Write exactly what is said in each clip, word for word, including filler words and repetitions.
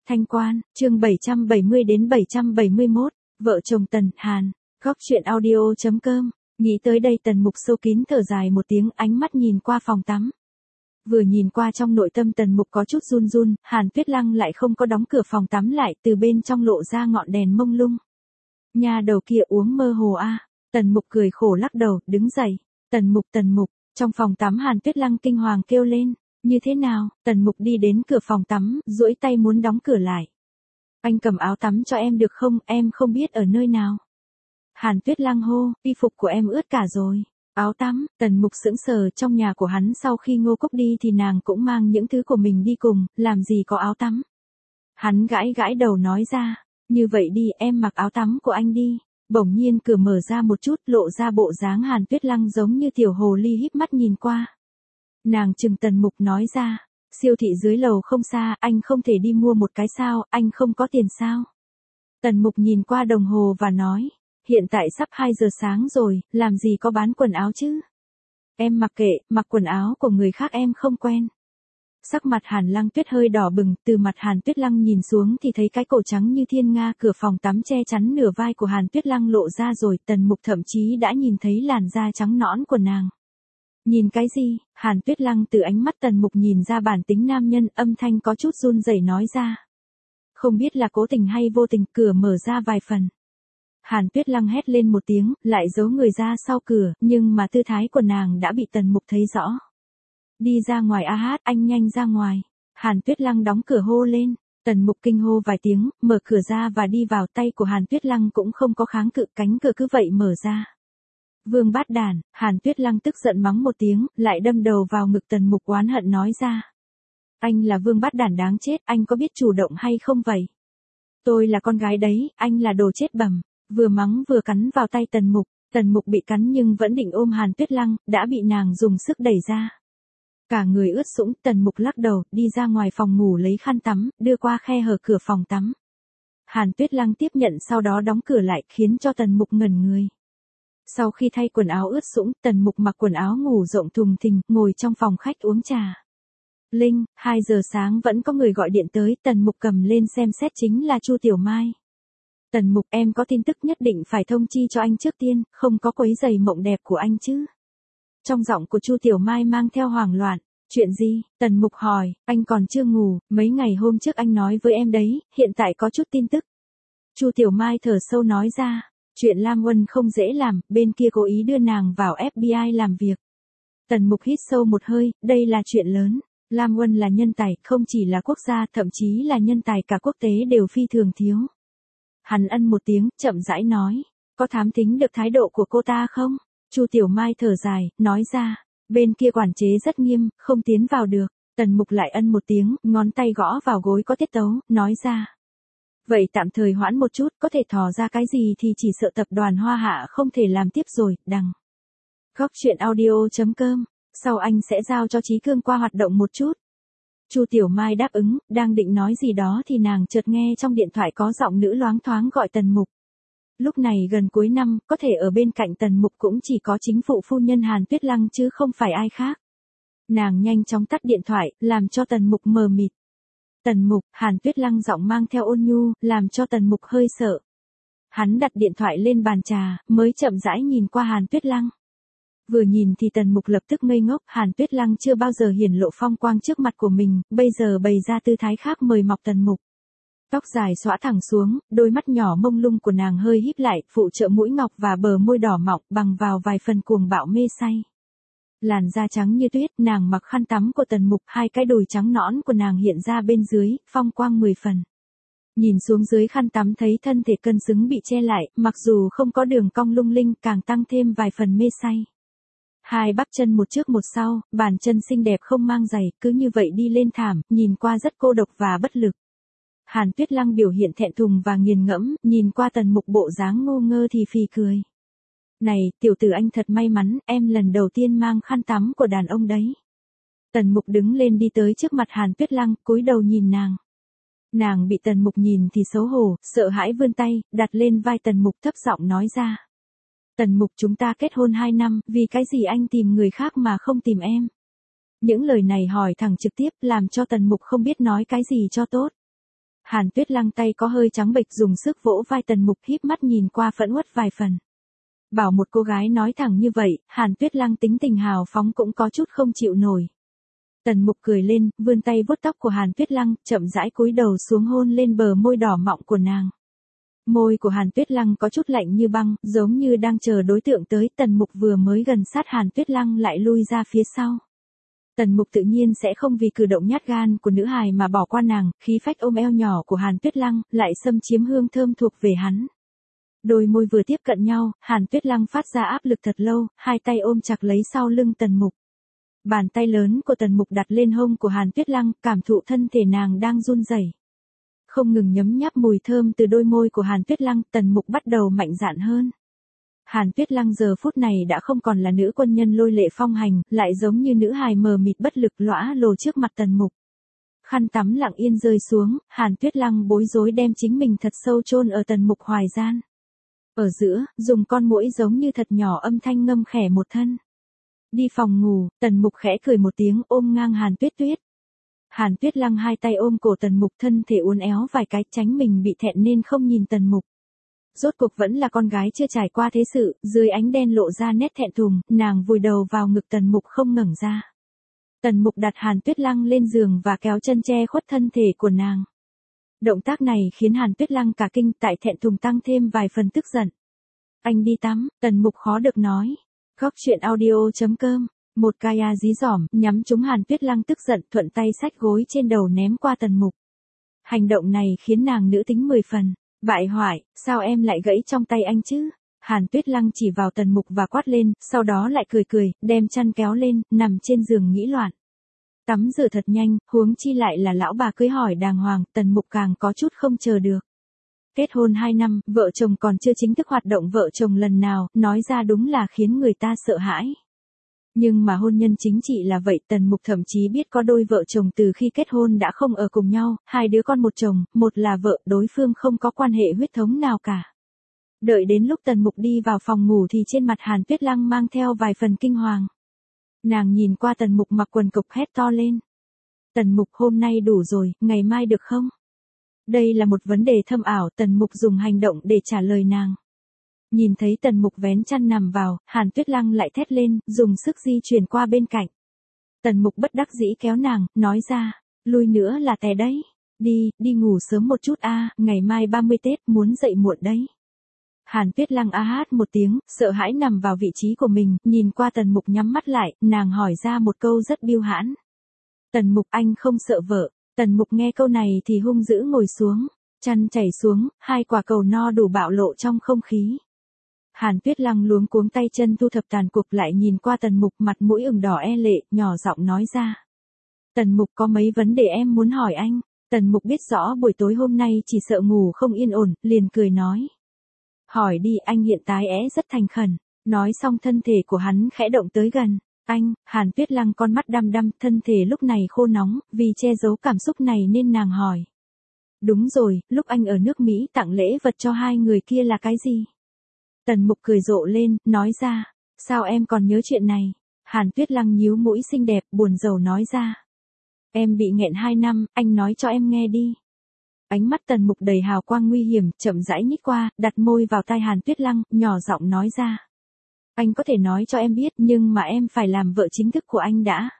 Thanh Quan, chương bảy trăm bảy mươi đến bảy trăm bảy mươi mốt, vợ chồng Tần, Hàn, góc truyện audio.com, nghĩ tới đây Tần Mục sâu kín thở dài một tiếng, ánh mắt nhìn qua phòng tắm. Vừa nhìn qua trong nội tâm Tần Mục có chút run run, Hàn Tuyết Lăng lại không có đóng cửa phòng tắm lại, từ bên trong lộ ra ngọn đèn mông lung. Nhà đầu kia uống mơ hồ a. À. Tần Mục cười khổ lắc đầu, đứng dậy. Tần Mục, Tần Mục, trong phòng tắm Hàn Tuyết Lăng kinh hoàng kêu lên. Như thế nào? Tần Mục đi đến cửa phòng tắm, duỗi tay muốn đóng cửa lại. Anh cầm áo tắm cho em được không, em không biết ở nơi nào. Hàn Tuyết Lăng hô, y phục của em ướt cả rồi. Áo tắm, Tần Mục sững sờ, trong nhà của hắn sau khi Ngô Cúc đi thì nàng cũng mang những thứ của mình đi cùng, làm gì có áo tắm. Hắn gãi gãi đầu nói ra, như vậy đi em mặc áo tắm của anh đi. Bỗng nhiên cửa mở ra một chút, lộ ra bộ dáng Hàn Tuyết Lăng giống như tiểu hồ ly híp mắt nhìn qua. Nàng chừng Tần Mục nói ra, siêu thị dưới lầu không xa, anh không thể đi mua một cái sao, anh không có tiền sao. Tần Mục nhìn qua đồng hồ và nói, hiện tại sắp hai giờ sáng rồi, làm gì có bán quần áo chứ. Em mặc kệ, mặc quần áo của người khác em không quen. Sắc mặt Hàn Lăng Tuyết hơi đỏ bừng, từ mặt Hàn Tuyết Lăng nhìn xuống thì thấy cái cổ trắng như thiên nga, cửa phòng tắm che chắn nửa vai của Hàn Tuyết Lăng lộ ra rồi, Tần Mục thậm chí đã nhìn thấy làn da trắng nõn của nàng. Nhìn cái gì? Hàn Tuyết Lăng từ ánh mắt Tần Mục nhìn ra bản tính nam nhân, âm thanh có chút run rẩy nói ra. Không biết là cố tình hay vô tình, cửa mở ra vài phần. Hàn Tuyết Lăng hét lên một tiếng, lại giấu người ra sau cửa, nhưng mà tư thái của nàng đã bị Tần Mục thấy rõ. Đi ra ngoài a hát, anh nhanh ra ngoài. Hàn Tuyết Lăng đóng cửa hô lên, Tần Mục kinh hô vài tiếng, mở cửa ra và đi vào, tay của Hàn Tuyết Lăng cũng không có kháng cự, cánh cửa cứ vậy mở ra. Vương bát đàn, Hàn Tuyết Lăng tức giận mắng một tiếng, lại đâm đầu vào ngực Tần Mục oán hận nói ra. Anh là vương bát đàn đáng chết, anh có biết chủ động hay không vậy? Tôi là con gái đấy, anh là đồ chết bẩm. Vừa mắng vừa cắn vào tay Tần Mục, Tần Mục bị cắn nhưng vẫn định ôm Hàn Tuyết Lăng, đã bị nàng dùng sức đẩy ra. Cả người ướt sũng, Tần Mục lắc đầu, đi ra ngoài phòng ngủ lấy khăn tắm, đưa qua khe hở cửa phòng tắm. Hàn Tuyết Lăng tiếp nhận sau đó đóng cửa lại, khiến cho Tần Mục ngẩn người. Sau khi thay quần áo ướt sũng, Tần Mục mặc quần áo ngủ rộng thùng thình, ngồi trong phòng khách uống trà. Linh, hai giờ sáng vẫn có người gọi điện tới, Tần Mục cầm lên xem xét chính là Chu Tiểu Mai. Tần Mục, em có tin tức nhất định phải thông chi cho anh trước tiên, không có quấy rầy mộng đẹp của anh chứ. Trong giọng của Chu Tiểu Mai mang theo hoảng loạn. Chuyện gì? Tần Mục hỏi, anh còn chưa ngủ, mấy ngày hôm trước anh nói với em đấy, hiện tại có chút tin tức. Chu Tiểu Mai thở sâu nói ra, chuyện Lam Huân không dễ làm, bên kia cố ý đưa nàng vào ép bê i làm việc. Tần Mục hít sâu một hơi, đây là chuyện lớn. Lam Huân là nhân tài, không chỉ là quốc gia, thậm chí là nhân tài cả quốc tế đều phi thường thiếu. Hắn ân một tiếng, chậm rãi nói, có thám thính được thái độ của cô ta không? Chu Tiểu Mai thở dài, nói ra, bên kia quản chế rất nghiêm, không tiến vào được. Tần Mục lại ân một tiếng, ngón tay gõ vào gối có tiết tấu, nói ra. Vậy tạm thời hoãn một chút, có thể thò ra cái gì thì chỉ sợ tập đoàn Hoa Hạ không thể làm tiếp rồi, đằng. Góc truyện audio.com, sau anh sẽ giao cho Chí Cương qua hoạt động một chút. Chu Tiểu Mai đáp ứng, đang định nói gì đó thì nàng chợt nghe trong điện thoại có giọng nữ loáng thoáng gọi Tần Mục. Lúc này gần cuối năm, có thể ở bên cạnh Tần Mục cũng chỉ có chính phụ phu nhân Hàn Tuyết Lăng chứ không phải ai khác. Nàng nhanh chóng tắt điện thoại, làm cho Tần Mục mờ mịt. Tần Mục, Hàn Tuyết Lăng giọng mang theo ôn nhu, làm cho Tần Mục hơi sợ. Hắn đặt điện thoại lên bàn trà, mới chậm rãi nhìn qua Hàn Tuyết Lăng. Vừa nhìn thì Tần Mục lập tức ngây ngốc, Hàn Tuyết Lăng chưa bao giờ hiển lộ phong quang trước mặt của mình, bây giờ bày ra tư thái khác mời mọc Tần Mục. Tóc dài xõa thẳng xuống, đôi mắt nhỏ mông lung của nàng hơi híp lại, phụ trợ mũi ngọc và bờ môi đỏ mọng bằng vào vài phần cuồng bạo mê say. Làn da trắng như tuyết, nàng mặc khăn tắm của Tần Mục, hai cái đùi trắng nõn của nàng hiện ra bên dưới, phong quang mười phần. Nhìn xuống dưới khăn tắm thấy thân thể cân xứng bị che lại, mặc dù không có đường cong lung linh, càng tăng thêm vài phần mê say. Hai bắp chân một trước một sau, bàn chân xinh đẹp không mang giày, cứ như vậy đi lên thảm, nhìn qua rất cô độc và bất lực. Hàn Tuyết Lăng biểu hiện thẹn thùng và nghiền ngẫm, nhìn qua Tần Mục bộ dáng ngô ngơ thì phì cười. Này, tiểu tử anh thật may mắn, em lần đầu tiên mang khăn tắm của đàn ông đấy. Tần Mục đứng lên đi tới trước mặt Hàn Tuyết Lăng, cúi đầu nhìn nàng. Nàng bị Tần Mục nhìn thì xấu hổ, sợ hãi vươn tay, đặt lên vai Tần Mục thấp giọng nói ra. Tần Mục, chúng ta kết hôn hai năm, vì cái gì anh tìm người khác mà không tìm em? Những lời này hỏi thẳng trực tiếp, làm cho Tần Mục không biết nói cái gì cho tốt. Hàn Tuyết Lăng tay có hơi trắng bệch dùng sức vỗ vai Tần Mục híp mắt nhìn qua phẫn uất vài phần. Bảo một cô gái nói thẳng như vậy, Hàn Tuyết Lăng tính tình hào phóng cũng có chút không chịu nổi. Tần Mục cười lên, vươn tay vuốt tóc của Hàn Tuyết Lăng, chậm rãi cúi đầu xuống hôn lên bờ môi đỏ mọng của nàng. Môi của Hàn Tuyết Lăng có chút lạnh như băng, giống như đang chờ đối tượng tới. Tần Mục vừa mới gần sát Hàn Tuyết Lăng lại lui ra phía sau. Tần Mục tự nhiên sẽ không vì cử động nhát gan của nữ hài mà bỏ qua nàng, khí phách ôm eo nhỏ của Hàn Tuyết Lăng, lại xâm chiếm hương thơm thuộc về hắn. Đôi môi vừa tiếp cận nhau, Hàn Tuyết Lăng phát ra áp lực thật lâu, hai tay ôm chặt lấy sau lưng Tần Mục. Bàn tay lớn của Tần Mục đặt lên hông của Hàn Tuyết Lăng, cảm thụ thân thể nàng đang run rẩy. Không ngừng nhấm nháp mùi thơm từ đôi môi của Hàn Tuyết Lăng, Tần Mục bắt đầu mạnh dạn hơn. Hàn Tuyết Lăng giờ phút này đã không còn là nữ quân nhân lôi lệ phong hành, lại giống như nữ hài mờ mịt bất lực lõa lồ trước mặt Tần Mục. Khăn tắm lặng yên rơi xuống, Hàn Tuyết Lăng bối rối đem chính mình thật sâu chôn ở Tần Mục hoài gian. Ở giữa, dùng con muỗi giống như thật nhỏ âm thanh ngâm khẽ một thân. Đi phòng ngủ, Tần Mục khẽ cười một tiếng ôm ngang Hàn Tuyết Tuyết. Hàn Tuyết Lăng hai tay ôm cổ Tần Mục, thân thể uốn éo vài cái tránh mình bị thẹn nên không nhìn Tần Mục. Rốt cuộc vẫn là con gái chưa trải qua thế sự, dưới ánh đen lộ ra nét thẹn thùng, nàng vùi đầu vào ngực Tần Mục không ngẩng ra. Tần Mục đặt Hàn Tuyết Lăng lên giường và kéo chân che khuất thân thể của nàng. Động tác này khiến Hàn Tuyết Lăng cả kinh, tại thẹn thùng tăng thêm vài phần tức giận. Anh đi tắm, Tần Mục khó được nói. Góc truyện audio chấm com, một ca ya dí dỏm, nhắm trúng Hàn Tuyết Lăng tức giận, thuận tay xách gối trên đầu ném qua Tần Mục. Hành động này khiến nàng nữ tính mười phần. Bại hoại, sao em lại gãy trong tay anh chứ? Hàn Tuyết Lăng chỉ vào Tần Mục và quát lên, sau đó lại cười cười, đem chăn kéo lên, nằm trên giường nghĩ loạn. Tắm rửa thật nhanh, huống chi lại là lão bà cưới hỏi đàng hoàng, Tần Mục càng có chút không chờ được. Kết hôn hai năm, vợ chồng còn chưa chính thức hoạt động vợ chồng lần nào, nói ra đúng là khiến người ta sợ hãi. Nhưng mà hôn nhân chính trị là vậy, Tần Mục thậm chí biết có đôi vợ chồng từ khi kết hôn đã không ở cùng nhau, hai đứa con một chồng, một là vợ, đối phương không có quan hệ huyết thống nào cả. Đợi đến lúc Tần Mục đi vào phòng ngủ thì trên mặt Hàn Tuyết Lăng mang theo vài phần kinh hoàng. Nàng nhìn qua Tần Mục mặc quần cộc hét to lên. Tần Mục, hôm nay đủ rồi, ngày mai được không? Đây là một vấn đề thâm ảo, Tần Mục dùng hành động để trả lời nàng. Nhìn thấy Tần Mục vén chăn nằm vào, Hàn Tuyết Lăng lại thét lên, dùng sức di chuyển qua bên cạnh. Tần Mục bất đắc dĩ kéo nàng, nói ra, lui nữa là té đấy. Đi, đi ngủ sớm một chút a, ngày mai ba mươi Tết, muốn dậy muộn đấy. Hàn Tuyết Lăng a hát một tiếng, sợ hãi nằm vào vị trí của mình, nhìn qua Tần Mục nhắm mắt lại, nàng hỏi ra một câu rất biêu hãn. Tần Mục, anh không sợ vợ? Tần Mục nghe câu này thì hung dữ ngồi xuống, chăn chảy xuống, hai quả cầu no đủ bạo lộ trong không khí. Hàn Tuyết Lăng luống cuống tay chân thu thập tàn cuộc lại nhìn qua Tần Mục, mặt mũi ửng đỏ e lệ, nhỏ giọng nói ra. Tần Mục, có mấy vấn đề em muốn hỏi anh. Tần Mục biết rõ buổi tối hôm nay chỉ sợ ngủ không yên ổn, liền cười nói. Hỏi đi, anh hiện tại é rất thành khẩn. Nói xong thân thể của hắn khẽ động tới gần. Anh, Hàn Tuyết Lăng con mắt đăm đăm, thân thể lúc này khô nóng, vì che giấu cảm xúc này nên nàng hỏi. Đúng rồi, lúc anh ở nước Mỹ tặng lễ vật cho hai người kia là cái gì? Tần Mục cười rộ lên, nói ra, sao em còn nhớ chuyện này? Hàn Tuyết Lăng nhíu mũi xinh đẹp, buồn rầu nói ra. Em bị nghẹn hai năm, anh nói cho em nghe đi. Ánh mắt Tần Mục đầy hào quang nguy hiểm, chậm rãi nhích qua, đặt môi vào tai Hàn Tuyết Lăng, nhỏ giọng nói ra. Anh có thể nói cho em biết, nhưng mà em phải làm vợ chính thức của anh đã.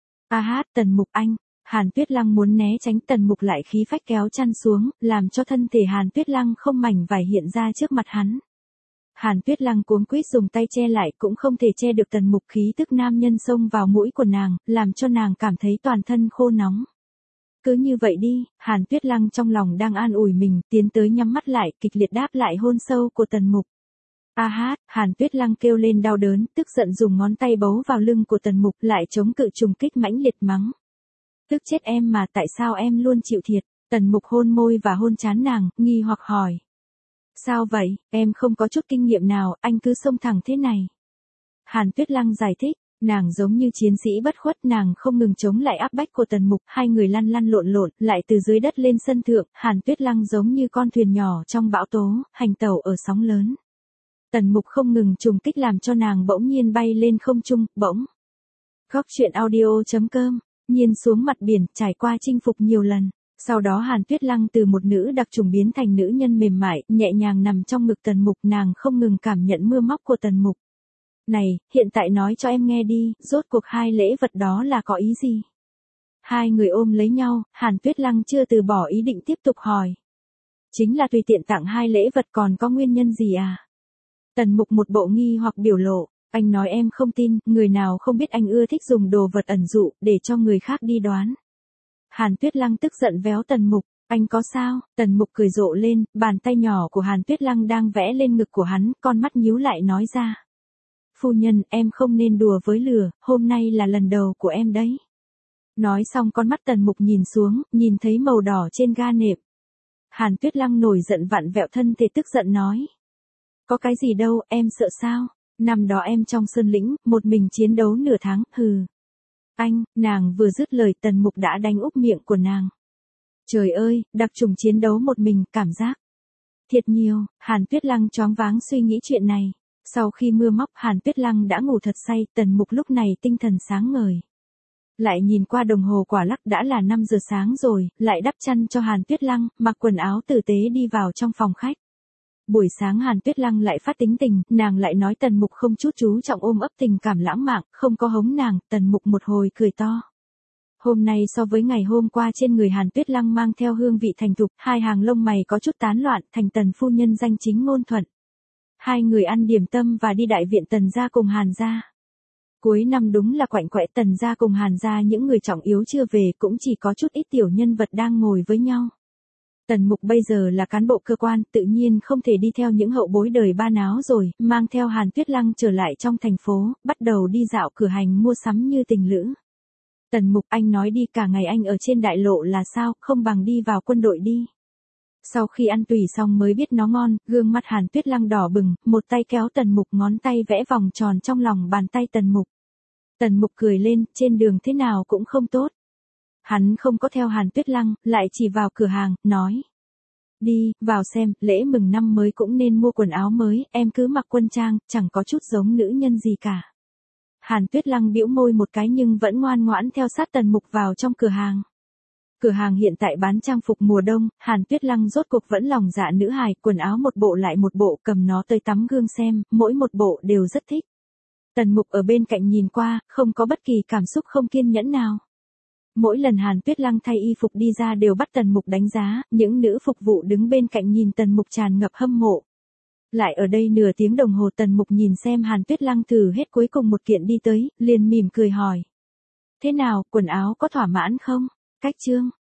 A hát, Tần Mục anh. Hàn Tuyết Lăng muốn né tránh, Tần Mục lại khí phách kéo chăn xuống, làm cho thân thể Hàn Tuyết Lăng không mảnh vải hiện ra trước mặt hắn. Hàn Tuyết Lăng cuống quýt dùng tay che lại, cũng không thể che được Tần Mục, khí tức nam nhân xông vào mũi của nàng, làm cho nàng cảm thấy toàn thân khô nóng. Cứ như vậy đi, Hàn Tuyết Lăng trong lòng đang an ủi mình, tiến tới nhắm mắt lại, kịch liệt đáp lại hôn sâu của Tần Mục. A hát, Hàn Tuyết Lăng kêu lên đau đớn, tức giận dùng ngón tay bấu vào lưng của Tần Mục, lại chống cự trùng kích mãnh liệt mắng. Tức chết em mà, tại sao em luôn chịu thiệt? Tần Mục hôn môi và hôn trán nàng, nghi hoặc hỏi. Sao vậy, em không có chút kinh nghiệm nào, anh cứ xông thẳng thế này. Hàn Tuyết Lăng giải thích, nàng giống như chiến sĩ bất khuất, nàng không ngừng chống lại áp bách của Tần Mục, hai người lăn lăn lộn lộn, lại từ dưới đất lên sân thượng, Hàn Tuyết Lăng giống như con thuyền nhỏ trong bão tố, hành tẩu ở sóng lớn. Tần Mục không ngừng trùng kích làm cho nàng bỗng nhiên bay lên không trung, bỗng. Góc truyện audio chấm com, nhiên xuống mặt biển, trải qua chinh phục nhiều lần. Sau đó Hàn Tuyết Lăng từ một nữ đặc trùng biến thành nữ nhân mềm mại, nhẹ nhàng nằm trong ngực Tần Mục, nàng không ngừng cảm nhận mưa móc của Tần Mục. Này, hiện tại nói cho em nghe đi, rốt cuộc hai lễ vật đó là có ý gì? Hai người ôm lấy nhau, Hàn Tuyết Lăng chưa từ bỏ ý định tiếp tục hỏi. Chính là tùy tiện tặng hai lễ vật, còn có nguyên nhân gì à? Tần Mục một bộ nghi hoặc biểu lộ, anh nói em không tin, người nào không biết anh ưa thích dùng đồ vật ẩn dụ, để cho người khác đi đoán. Hàn Tuyết Lăng tức giận véo Tần Mục, anh có sao? Tần Mục cười rộ lên, bàn tay nhỏ của Hàn Tuyết Lăng đang vẽ lên ngực của hắn, con mắt nhíu lại nói ra. Phu nhân, em không nên đùa với lửa, hôm nay là lần đầu của em đấy. Nói xong con mắt Tần Mục nhìn xuống, nhìn thấy màu đỏ trên ga nệm. Hàn Tuyết Lăng nổi giận vặn vẹo thân thể tức giận nói. Có cái gì đâu, em sợ sao? Năm đó em trong sơn lĩnh, một mình chiến đấu nửa tháng, hừ. Anh, nàng vừa dứt lời Tần Mục đã đánh úp miệng của nàng. Trời ơi, đặc trùng chiến đấu một mình, cảm giác. Thiệt nhiều, Hàn Tuyết Lăng choáng váng suy nghĩ chuyện này. Sau khi mưa móc Hàn Tuyết Lăng đã ngủ thật say, Tần Mục lúc này tinh thần sáng ngời. Lại nhìn qua đồng hồ quả lắc đã là năm giờ sáng rồi, lại đắp chăn cho Hàn Tuyết Lăng, mặc quần áo tử tế đi vào trong phòng khách. Buổi sáng Hàn Tuyết Lăng lại phát tính tình, nàng lại nói Tần Mục không chút chú trọng ôm ấp tình cảm lãng mạn, không có hống nàng, Tần Mục một hồi cười to. Hôm nay so với ngày hôm qua trên người Hàn Tuyết Lăng mang theo hương vị thành thục, hai hàng lông mày có chút tán loạn, thành Tần phu nhân danh chính ngôn thuận. Hai người ăn điểm tâm và đi đại viện Tần gia cùng Hàn gia. Cuối năm đúng là quạnh quẽ, Tần gia cùng Hàn gia những người trọng yếu chưa về, cũng chỉ có chút ít tiểu nhân vật đang ngồi với nhau. Tần Mục bây giờ là cán bộ cơ quan, tự nhiên không thể đi theo những hậu bối đời ba náo rồi, mang theo Hàn Tuyết Lăng trở lại trong thành phố, bắt đầu đi dạo cửa hành mua sắm như tình lữ. Tần Mục, anh nói đi, cả ngày anh ở trên đại lộ là sao, không bằng đi vào quân đội đi. Sau khi ăn tùy xong mới biết nó ngon, gương mặt Hàn Tuyết Lăng đỏ bừng, một tay kéo Tần Mục, ngón tay vẽ vòng tròn trong lòng bàn tay Tần Mục. Tần Mục cười lên, trên đường thế nào cũng không tốt. Hắn không có theo Hàn Tuyết Lăng, lại chỉ vào cửa hàng, nói. Đi, vào xem, lễ mừng năm mới cũng nên mua quần áo mới, em cứ mặc quân trang, chẳng có chút giống nữ nhân gì cả. Hàn Tuyết Lăng bĩu môi một cái nhưng vẫn ngoan ngoãn theo sát Tần Mục vào trong cửa hàng. Cửa hàng hiện tại bán trang phục mùa đông, Hàn Tuyết Lăng rốt cuộc vẫn lòng dạ nữ hài, quần áo một bộ lại một bộ, cầm nó tới tắm gương xem, mỗi một bộ đều rất thích. Tần Mục ở bên cạnh nhìn qua, không có bất kỳ cảm xúc không kiên nhẫn nào. Mỗi lần Hàn Tuyết Lăng thay y phục đi ra đều bắt Tần Mục đánh giá, những nữ phục vụ đứng bên cạnh nhìn Tần Mục tràn ngập hâm mộ. Lại ở đây nửa tiếng đồng hồ Tần Mục nhìn xem Hàn Tuyết Lăng thử hết cuối cùng một kiện đi tới, liền mỉm cười hỏi. Thế nào, quần áo có thỏa mãn không? Cách chương.